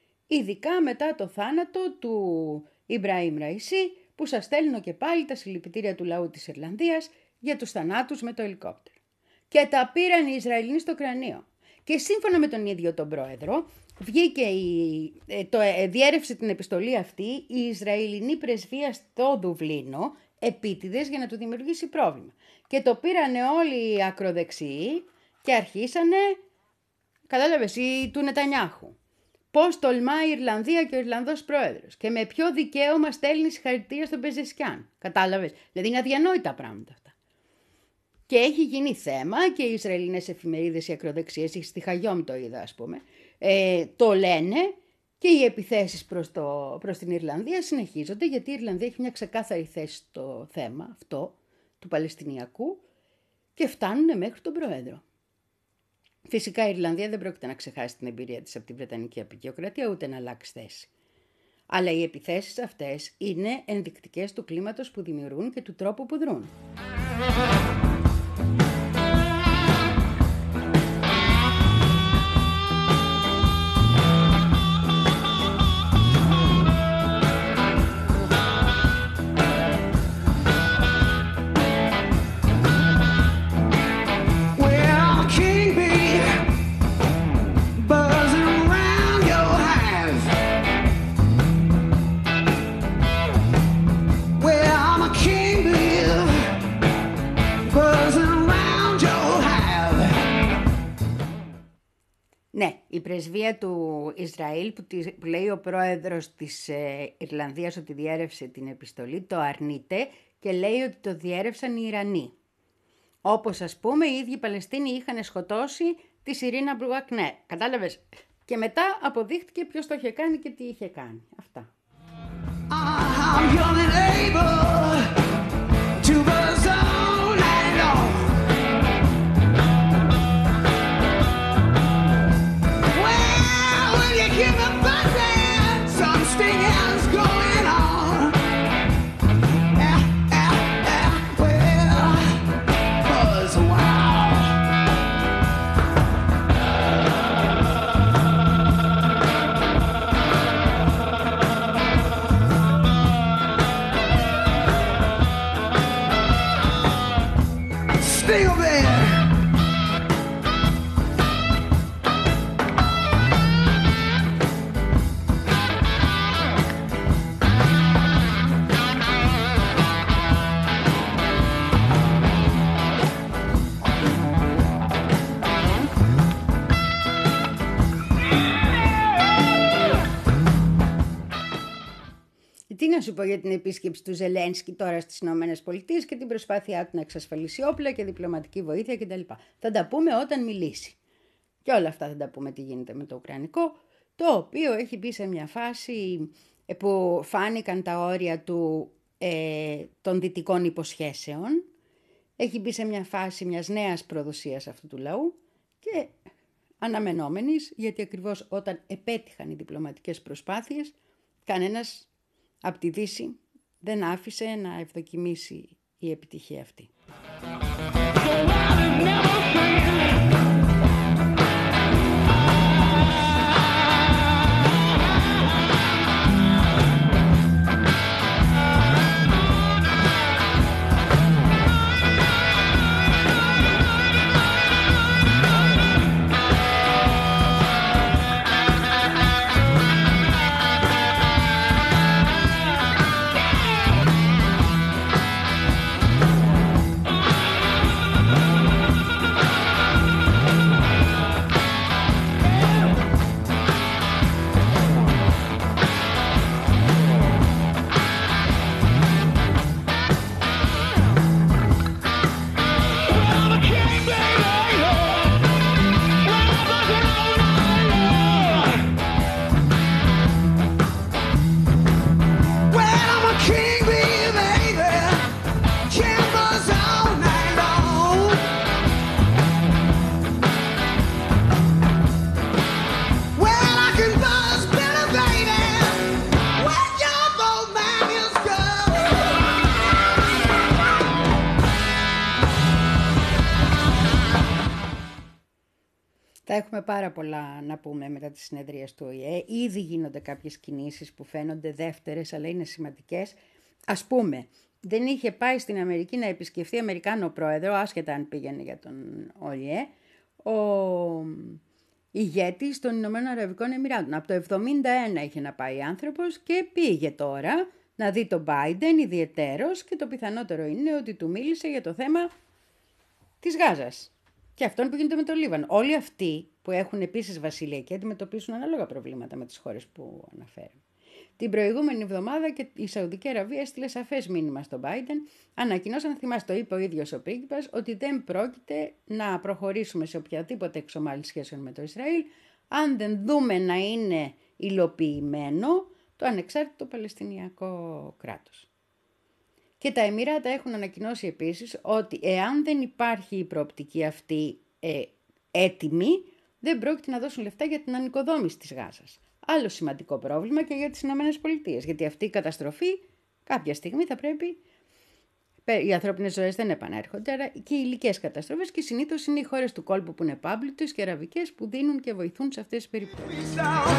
ειδικά μετά το θάνατο του Ιμπραήμ Ραϊσί, που σας στέλνω και πάλι τα συλληπιτήρια του λαού της Ιρλανδίας για τους θανάτους με το ελικόπτερο. Και τα πήραν οι Ισραηλινοί στο κρανίο. Και σύμφωνα με τον ίδιο τον πρόεδρο, βγήκε η, το, διέρευσε την επιστολή αυτή η Ισραηλινή πρεσβεία στο Δουβλίνο, επίτηδες για να του δημιουργήσει πρόβλημα. Και το πήρανε όλοι οι ακροδεξιοί και αρχίσανε, κατάλαβες, οι του Νετανιάχου. Πώς τολμάει η Ιρλανδία και ο Ιρλανδός πρόεδρος και με ποιο δικαίωμα στέλνει συγχαρητήρια στον Πεζεσκιάν. Κατάλαβες, δηλαδή είναι αδιανόητα πράγματα αυτά. Και έχει γίνει θέμα και οι Ισραηλινές εφημερίδες, οι ακροδεξιές, στη Χαγιόμ το είδα ας πούμε, ε, το λένε και οι επιθέσεις προς, το, προς την Ιρλανδία συνεχίζονται, γιατί η Ιρλανδία έχει μια ξεκάθαρη θέση στο θέμα αυτό του Παλαιστινιακού και φτάνουν μέχρι τον Πρόεδρο. Φυσικά η Ιρλανδία δεν πρόκειται να ξεχάσει την εμπειρία της από την Βρετανική Αποικιοκρατία, ούτε να αλλάξει θέση. Αλλά οι επιθέσεις αυτές είναι ενδεικτικές του κλίματος που δημιουργούν και του τρόπου που δρούν. Ναι, η πρεσβεία του Ισραήλ που, τη, που λέει ο πρόεδρος της ε, Ιρλανδίας ότι διέρευσε την επιστολή, το αρνείται και λέει ότι το διέρευσαν οι Ιρανοί. Όπως ας πούμε οι ίδιοι οι Παλαιστίνοι είχαν σκοτώσει τη Σιρίνα Μπρουακνέ. Κατάλαβες. Και μετά αποδείχτηκε ποιος το είχε κάνει και τι είχε κάνει. Αυτά. Τι να σου πω για την επίσκεψη του Ζελένσκι τώρα στις Ηνωμένες Πολιτείες και την προσπάθειά του να εξασφαλίσει όπλα και διπλωματική βοήθεια κτλ. Θα τα πούμε όταν μιλήσει. Και όλα αυτά θα τα πούμε τι γίνεται με το Ουκρανικό, το οποίο έχει μπει σε μια φάση που φάνηκαν τα όρια του ε, των δυτικών υποσχέσεων. Έχει μπει σε μια φάση μιας νέας προδοσίας αυτού του λαού και αναμενόμενης, γιατί ακριβώς όταν επέτυχαν οι διπλωματικές προσπάθειες, κανένας από τη Δύση δεν άφησε να ευδοκιμήσει η επιτυχία αυτή. Θα έχουμε πάρα πολλά να πούμε μετά τις συνεδρίες του Ο Η Ε. Ήδη γίνονται κάποιες κινήσεις που φαίνονται δεύτερες, αλλά είναι σημαντικές. Ας πούμε, δεν είχε πάει στην Αμερική να επισκεφθεί Αμερικάνο πρόεδρο, άσχετα αν πήγαινε για τον Ο Η Ε, ο ηγέτης των Ηνωμένων Αραβικών Εμιράτων. Από το εβδομήντα ένα είχε να πάει άνθρωπος και πήγε τώρα να δει τον Biden ιδιαιτέρως και το πιθανότερο είναι ότι του μίλησε για το θέμα της Γάζας. Και αυτόν που γίνεται με το Λίβανο. Όλοι αυτοί που έχουν επίσης βασιλεία και αντιμετωπίζουν ανάλογα προβλήματα με τις χώρες που αναφέρουν. Την προηγούμενη εβδομάδα και η Σαουδική Αραβία έστειλε σαφές μήνυμα στον Biden. Ανακοινώσαν, θυμάστε, το είπε ο ίδιος ο πρίγκιπας, ότι δεν πρόκειται να προχωρήσουμε σε οποιαδήποτε εξομάλυνση σχέσεων με το Ισραήλ, αν δεν δούμε να είναι υλοποιημένο το ανεξάρτητο Παλαιστινιακό κράτος. Και τα Εμιράτα έχουν ανακοινώσει επίσης ότι εάν δεν υπάρχει η προοπτική αυτή ε, έτοιμη, δεν πρόκειται να δώσουν λεφτά για την ανοικοδόμηση της Γάζας. Άλλο σημαντικό πρόβλημα και για τις Ηνωμένες Πολιτείες, γιατί αυτή η καταστροφή κάποια στιγμή θα πρέπει, οι ανθρώπινες ζωές δεν επανέρχονται, άρα και οι υλικές καταστροφές, και συνήθως είναι οι χώρες του κόλπου που είναι πάμπλουτες και αραβικές που δίνουν και βοηθούν σε αυτές τις περιπτώσεις.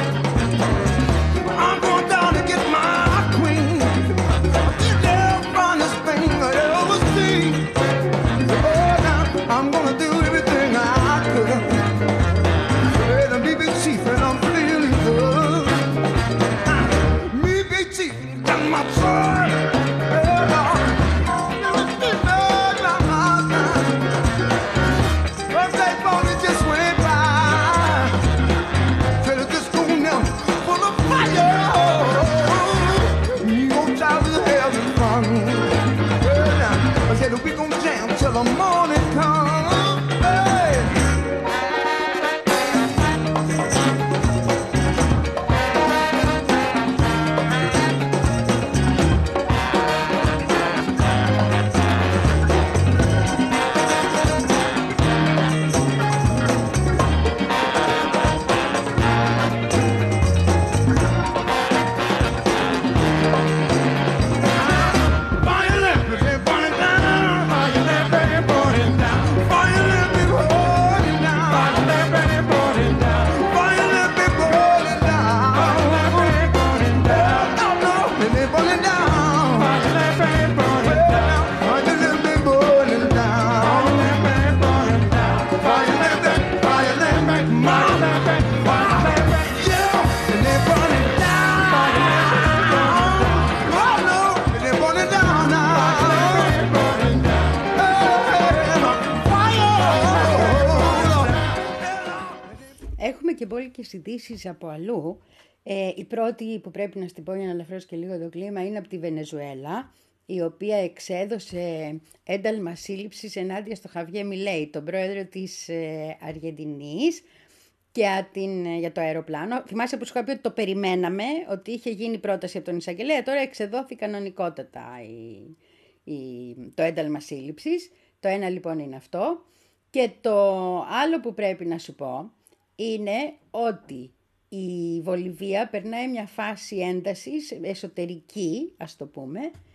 Και μπόλικες ειδήσεις από αλλού. Ε, η πρώτη που πρέπει να στην πω για να ελαφρώσω και λίγο το κλίμα είναι από τη Βενεζουέλα, η οποία εξέδωσε ένταλμα σύλληψης ενάντια στο Χαβιέ Μιλέι, τον πρόεδρο της ε, Αργεντινής, και την, για το αεροπλάνο. Θυμάσαι που σου είχα πει ότι το περιμέναμε, ότι είχε γίνει πρόταση από τον εισαγγελέα, τώρα εξεδόθη κανονικότατα η, η, το ένταλμα σύλληψης. Το ένα λοιπόν είναι αυτό. Και το άλλο που πρέπει να σου πω είναι ότι η Βολιβία περνάει μια φάση έντασης εσωτερική, ας το πούμε.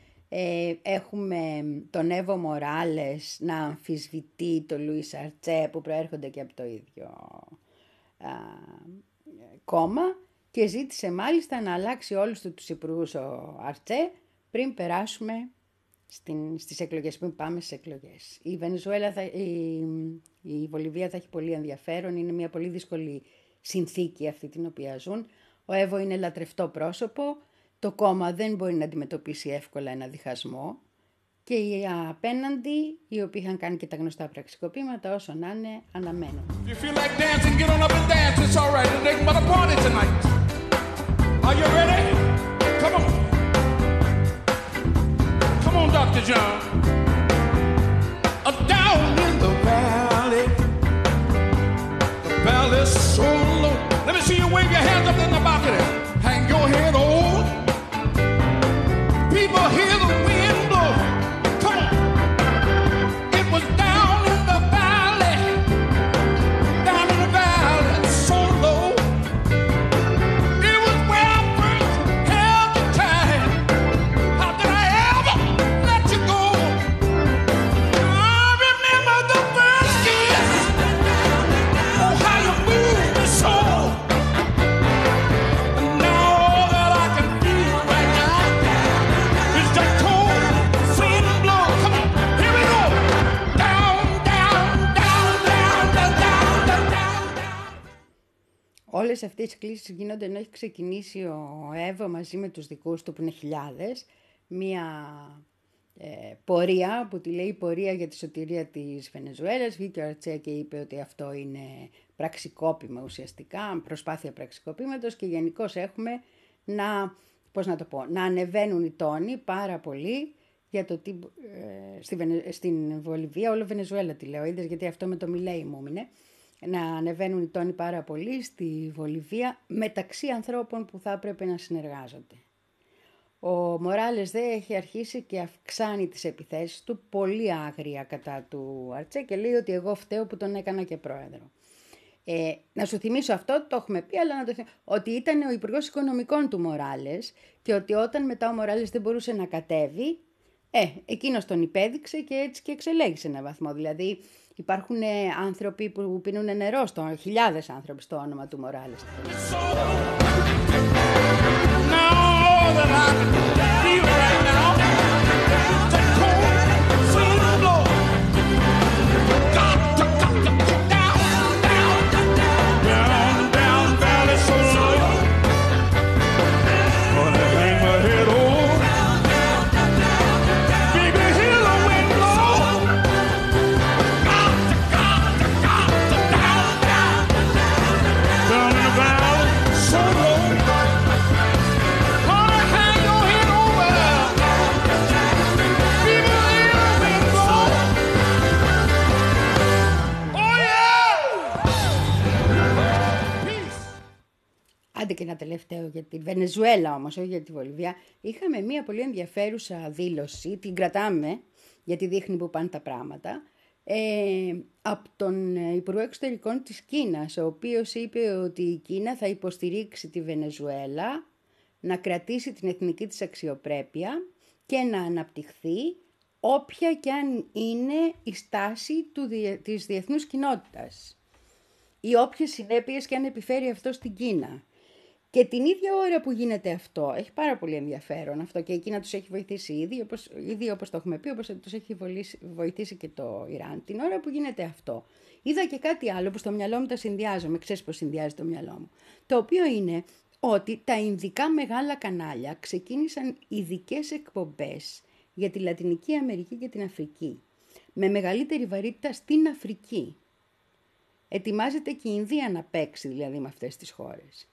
Ε, έχουμε τον Εύω Μοράλες να αμφισβητεί τον Λουίς Αρτσέ, που προέρχονται και από το ίδιο α, κόμμα, και ζήτησε μάλιστα να αλλάξει όλους τους υπουργούς ο Αρτσέ πριν περάσουμε στην, στις εκλογές, πριν πάμε στις εκλογές. Η Βενεζουέλα, θα, η, η Βολιβία θα έχει πολύ ενδιαφέρον, είναι μια πολύ δύσκολη συνθήκη αυτή την οποία ζουν. Ο Εύω είναι λατρευτό πρόσωπο, το κόμμα δεν μπορεί να αντιμετωπίσει εύκολα ένα διχασμό, και οι απέναντι, οι οποίοι είχαν κάνει και τα γνωστά πραξικοπήματα, όσο να είναι, αναμένουν.
You feel like dancing, get on up and dance, it's all right, there's nothing but a party tonight. Are you ready? Come on. Come on, Doctor John. Uh, down in the valley, the valley's so low. Let me see you wave your hands up in the balcony. Hang your head on. People hear the wind blow. Come on. It was down in the valley, down in the valley, so low. It was where I first held you tight. How did I ever let you go? I remember the first kiss. Oh, how you moved me so. Now all that I can feel right now is that cold wind blow. Come on, here we go. Down, down, down, down, down, down, down, down.
Όλες αυτές οι κλήσεις γίνονται ενώ έχει ξεκινήσει ο Εύω μαζί με τους δικούς του, που είναι χιλιάδες, μία ε, πορεία που τη λέει πορεία για τη σωτηρία της Βενεζουέλας. Βγήκε ο Αρτσέ και είπε ότι αυτό είναι πραξικόπημα ουσιαστικά, προσπάθεια πραξικοπήματος, και γενικώς έχουμε να, πώς να το πω, να ανεβαίνουν οι τόνοι πάρα πολύ για το τι, ε, στη Βενε, στην Βολιβία, όλο Βενεζουέλα τη λέω, είδες, γιατί αυτό με το Μιλέι μου έμεινε. να ανεβαίνουν οι τόνοι πάρα πολύ στη Βολιβία μεταξύ ανθρώπων που θα έπρεπε να συνεργάζονται. Ο Μοράλες δε έχει αρχίσει και αυξάνει τις επιθέσεις του πολύ άγρια κατά του Αρτσέ και λέει ότι εγώ φταίω που τον έκανα και πρόεδρο. Ε, να σου θυμίσω αυτό, το έχουμε πει, αλλά να το θυμίσω, ότι ήταν ο Υπουργός Οικονομικών του Μοράλες και ότι όταν μετά ο Μοράλες δεν μπορούσε να κατέβει, ε, εκείνος τον υπέδειξε και έτσι και εξελέγησε έναν βαθμό. Δηλαδή υπάρχουν ε, άνθρωποι που πίνουν νερό, στο, χιλιάδες άνθρωποι στο όνομα του Μοράλες. Άντε και ένα τελευταίο για τη Βενεζουέλα όμως, όχι για τη Βολιβία. Είχαμε μία πολύ ενδιαφέρουσα δήλωση, την κρατάμε γιατί δείχνει που πάνε τα πράγματα, ε, από τον Υπουργό Εξωτερικών της Κίνας, ο οποίος είπε ότι η Κίνα θα υποστηρίξει τη Βενεζουέλα να κρατήσει την εθνική της αξιοπρέπεια και να αναπτυχθεί όποια και αν είναι η στάση του, της διεθνούς κοινότητας ή όποιες συνέπειες και αν επιφέρει αυτό στην Κίνα. Και την ίδια ώρα που γίνεται αυτό, έχει πάρα πολύ ενδιαφέρον αυτό και η Κίνα τους έχει βοηθήσει ήδη, όπως, ήδη όπως το έχουμε πει, όπως τους έχει βοηθήσει και το Ιράν. Την ώρα που γίνεται αυτό, είδα και κάτι άλλο που στο μυαλό μου τα συνδυάζομαι, ξέρεις πώς συνδυάζει το μυαλό μου, το οποίο είναι ότι τα ινδικά μεγάλα κανάλια ξεκίνησαν ειδικές εκπομπές για τη Λατινική Αμερική και την Αφρική, με μεγαλύτερη βαρύτητα στην Αφρική. Ετοιμάζεται και η Ινδία να παίξει δηλαδή με αυτές τις χώρες.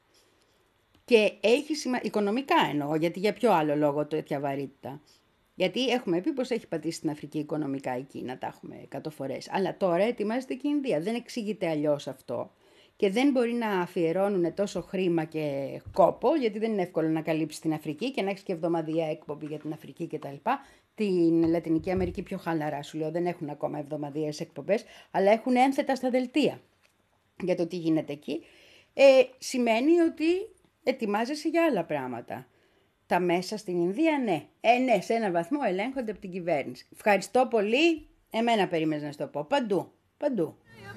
Και έχει σημα... οικονομικά εννοώ, γιατί για ποιο άλλο λόγο τέτοια βαρύτητα. Γιατί έχουμε πει πως έχει πατήσει στην Αφρική οικονομικά η Κίνα, τα έχουμε εκατό φορές. Αλλά τώρα ετοιμάζεται και η Ινδία. Δεν εξηγείται αλλιώς αυτό. Και δεν μπορεί να αφιερώνουν τόσο χρήμα και κόπο, γιατί δεν είναι εύκολο να καλύψει την Αφρική και να έχει και εβδομαδιαία εκπομπή για την Αφρική κτλ. Την Λατινική Αμερική πιο χαλαρά, σου λέω, δεν έχουν ακόμα εβδομαδιαίες εκπομπές, αλλά έχουν ένθετα στα δελτία για το τι γίνεται εκεί. Ε, σημαίνει ότι ετοιμάζεσαι για άλλα πράγματα. Τα μέσα στην Ινδία, ναι. Ε, ναι, σε έναν βαθμό ελέγχονται από την κυβέρνηση. Ευχαριστώ πολύ. Εμένα περίμενες να σου το πω. Παντού. Παντού.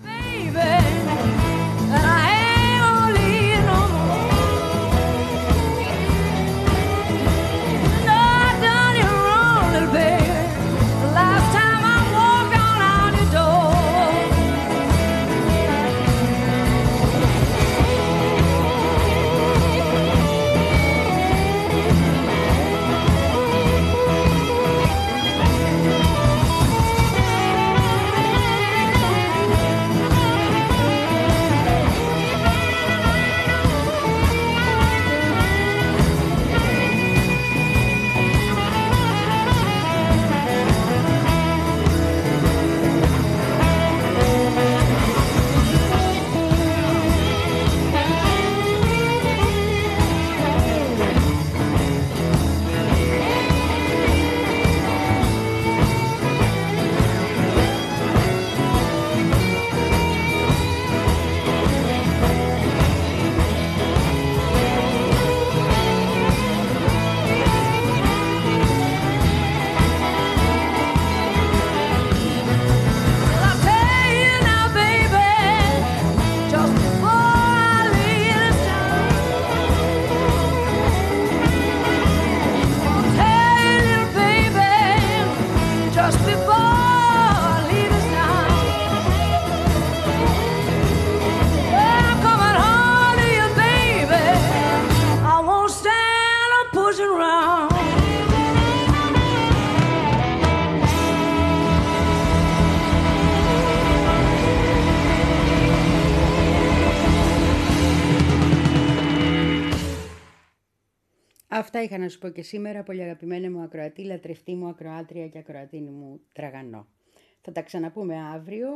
Αυτά είχα να σου πω και σήμερα, πολύ αγαπημένη μου ακροατή, λατρευτή μου ακροάτρια και ακροατίνη μου τραγανό. Θα τα ξαναπούμε αύριο.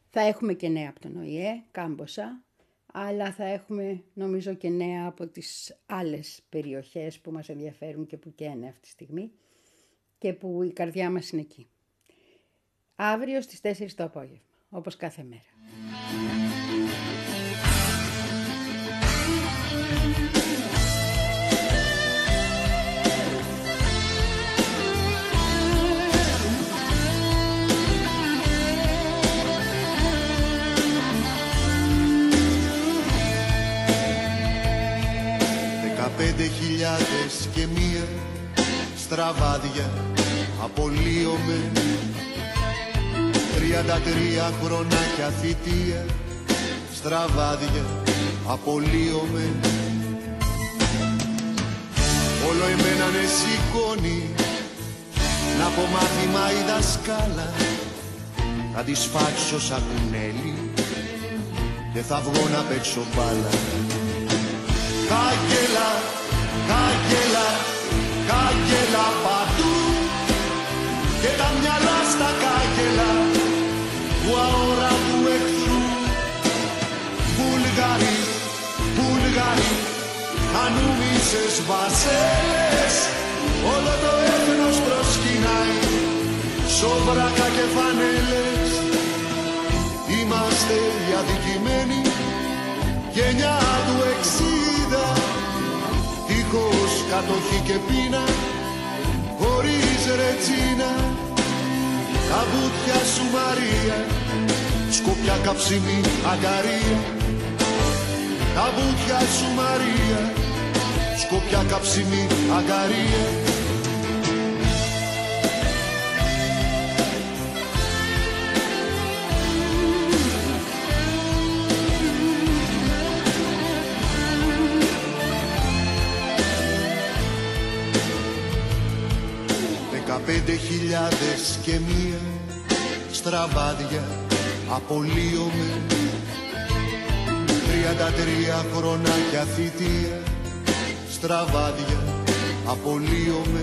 Θα έχουμε και νέα από τον Ο Η Ε, κάμποσα, αλλά θα έχουμε νομίζω και νέα από τις άλλες περιοχές που μας ενδιαφέρουν και που καίνε αυτή τη στιγμή και που η καρδιά μας είναι εκεί. Αύριο στις τέσσερις το απόγευμα, όπως κάθε μέρα.
Πέντε χιλιάδες και μία στραβάδια απολύομαι, τριάντα τρία χρονάκια θητεία στραβάδια απολύομαι. Όλο εμένα με σηκώνει να πω μάθημα η δασκάλα, θα τη σφάξω σαν κουνέλι και θα βγω να παίξω μπάλα. Κάγκελα, κάγκελα, κάγκελα παντού και τα μυαλά στα κάγκελα του αόρατου εχθρού. Βουλγαροί, Βουλγαροί, ανούμισες βασέλες, όλο το έθνος προσκυνάει, σόβρακα και φανέλες. Είμαστε οι αδικημένοι γενιά του εξήντα, δίχως κατοχή και πείνα, χωρίς ρετσίνα. Τα βουτιά σου Μαρία, σκοπιά καψιμή αγκαρία. Τα βουτιά σου Μαρία, σκοπιά καψιμή αγκαρία. Πέντε χιλιάδες και μία στραβάδια απολύομαι, τριάντα τρία χρονάκια θητεία στραβάδια απολύομαι.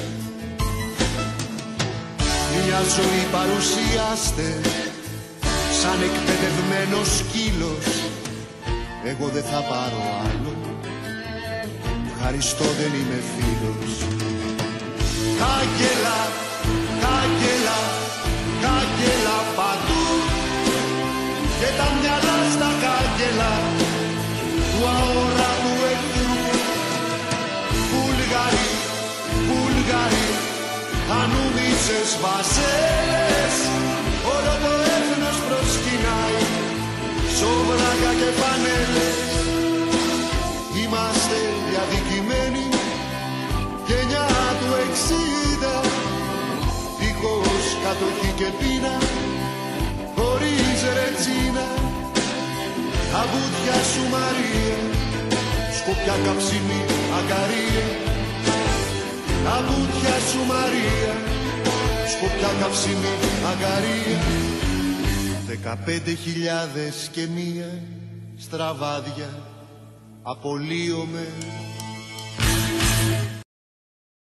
Μια ζωή παρουσιάστε σαν εκπαιδευμένος σκύλος, εγώ δεν θα πάρω άλλο, ευχαριστώ δεν είμαι φίλος. Κάγκελα, κάγκελα, κάγκελα παντού και τα μυαλά στα κάγκελα του αόρατου εχθρού. Βουλγαροί, Βουλγαροί, ανούμισες βασέλες, όλο το έθνος προσκυνάει, σόβρακα και φανέλες. Είμαστε οι αδικημένοι γενιά του εξήντα, δίχως κατοχή και πείνα, χωρίς ρετσίνα. Τα βουτιά σου Μαρία, σκοπιά καψιμή αγκαρία. Τα βουτιά σου Μαρία, σκοπιά καψιμή αγκαρία. Δεκαπέντε χιλιάδες και μία στραβάδια απολύομαι.